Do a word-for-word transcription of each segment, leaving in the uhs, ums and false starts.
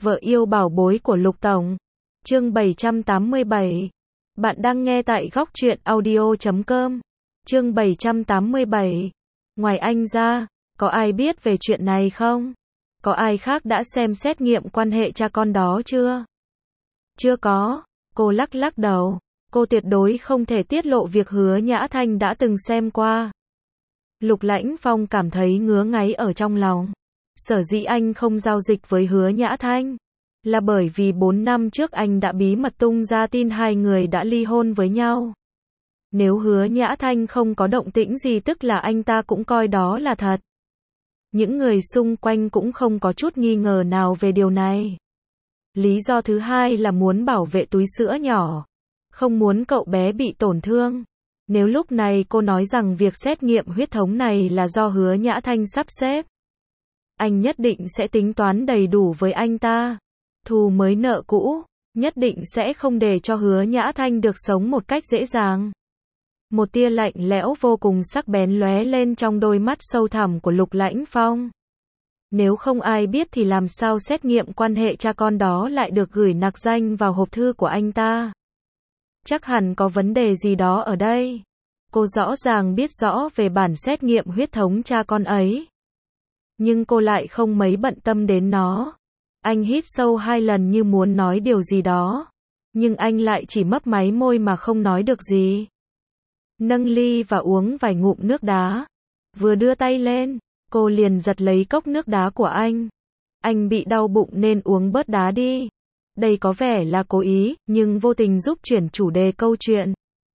Vợ yêu bảo bối của Lục Tổng. Chương bảy trăm tám mươi bảy. Bạn đang nghe tại góc truyện audio chấm com. Chương bảy trăm tám mươi bảy. Ngoài anh ra, có ai biết về chuyện này không? Có ai khác đã xem xét nghiệm quan hệ cha con đó chưa? Chưa có. Cô lắc lắc đầu. Cô tuyệt đối không thể tiết lộ việc Hứa Nhã Thanh đã từng xem qua. Lục Lãnh Phong cảm thấy ngứa ngáy ở trong lòng. Sở dĩ anh không giao dịch với Hứa Nhã Thanh là bởi vì bốn năm trước anh đã bí mật tung ra tin hai người đã ly hôn với nhau. Nếu Hứa Nhã Thanh không có động tĩnh gì tức là anh ta cũng coi đó là thật. Những người xung quanh cũng không có chút nghi ngờ nào về điều này. Lý do thứ hai là muốn bảo vệ túi sữa nhỏ, không muốn cậu bé bị tổn thương. Nếu lúc này cô nói rằng việc xét nghiệm huyết thống này là do Hứa Nhã Thanh sắp xếp, anh nhất định sẽ tính toán đầy đủ với anh ta. Thù mới nợ cũ, nhất định sẽ không để cho Hứa Nhã Thanh được sống một cách dễ dàng. Một tia lạnh lẽo vô cùng sắc bén lóe lên trong đôi mắt sâu thẳm của Lục Lãnh Phong. Nếu không ai biết thì làm sao xét nghiệm quan hệ cha con đó lại được gửi nặc danh vào hộp thư của anh ta? Chắc hẳn có vấn đề gì đó ở đây. Cô rõ ràng biết rõ về bản xét nghiệm huyết thống cha con ấy, nhưng cô lại không mấy bận tâm đến nó. Anh hít sâu hai lần như muốn nói điều gì đó, nhưng anh lại chỉ mấp máy môi mà không nói được gì. Nâng ly và uống vài ngụm nước đá. Vừa đưa tay lên, cô liền giật lấy cốc nước đá của anh. Anh bị đau bụng nên uống bớt đá đi. Đây có vẻ là cố ý, nhưng vô tình giúp chuyển chủ đề câu chuyện.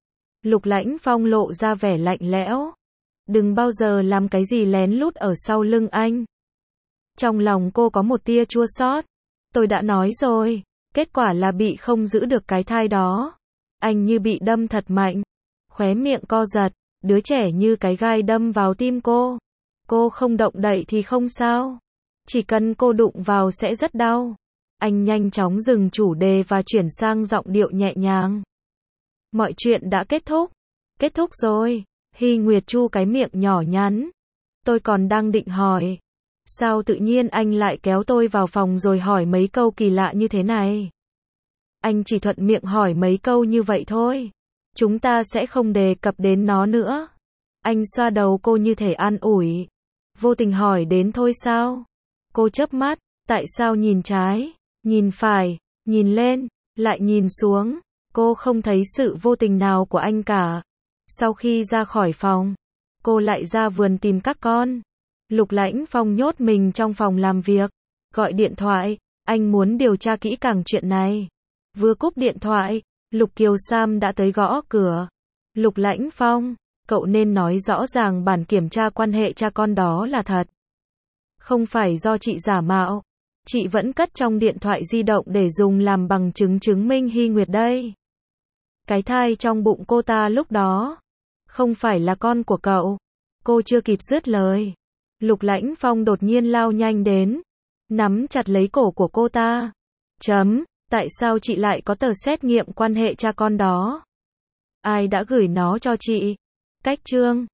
Lục Lãnh Phong lộ ra vẻ lạnh lẽo. Đừng bao giờ làm cái gì lén lút ở sau lưng anh. Trong lòng cô có một tia chua xót. Tôi đã nói rồi, kết quả là bị không giữ được cái thai đó. Anh như bị đâm thật mạnh. Khóe miệng co giật, đứa trẻ như cái gai đâm vào tim cô. Cô không động đậy thì không sao. Chỉ cần cô đụng vào sẽ rất đau. Anh nhanh chóng dừng chủ đề và chuyển sang giọng điệu nhẹ nhàng. Mọi chuyện đã kết thúc. Kết thúc rồi. Hy Nguyệt chu cái miệng nhỏ nhắn. Tôi còn đang định hỏi. Sao tự nhiên anh lại kéo tôi vào phòng rồi hỏi mấy câu kỳ lạ như thế này? Anh chỉ thuận miệng hỏi mấy câu như vậy thôi. Chúng ta sẽ không đề cập đến nó nữa. Anh xoa đầu cô như thể an ủi. Vô tình hỏi đến thôi sao? Cô chớp mắt, tại sao nhìn trái, nhìn phải, nhìn lên, lại nhìn xuống? Cô không thấy sự vô tình nào của anh cả. Sau khi ra khỏi phòng, cô lại ra vườn tìm các con. Lục Lãnh Phong nhốt mình trong phòng làm việc, gọi điện thoại, anh muốn điều tra kỹ càng chuyện này. Vừa cúp điện thoại, Lục Kiều Sam đã tới gõ cửa. Lục Lãnh Phong, cậu nên nói rõ ràng bản kiểm tra quan hệ cha con đó là thật. Không phải do chị giả mạo. Chị vẫn cất trong điện thoại di động để dùng làm bằng chứng chứng minh Hy Nguyệt đây. Cái thai trong bụng cô ta lúc đó không phải là con của cậu. Cô chưa kịp dứt lời, Lục Lãnh Phong đột nhiên lao nhanh đến, nắm chặt lấy cổ của cô ta. Chấm, tại sao chị lại có tờ xét nghiệm quan hệ cha con đó? Ai đã gửi nó cho chị? Cách chương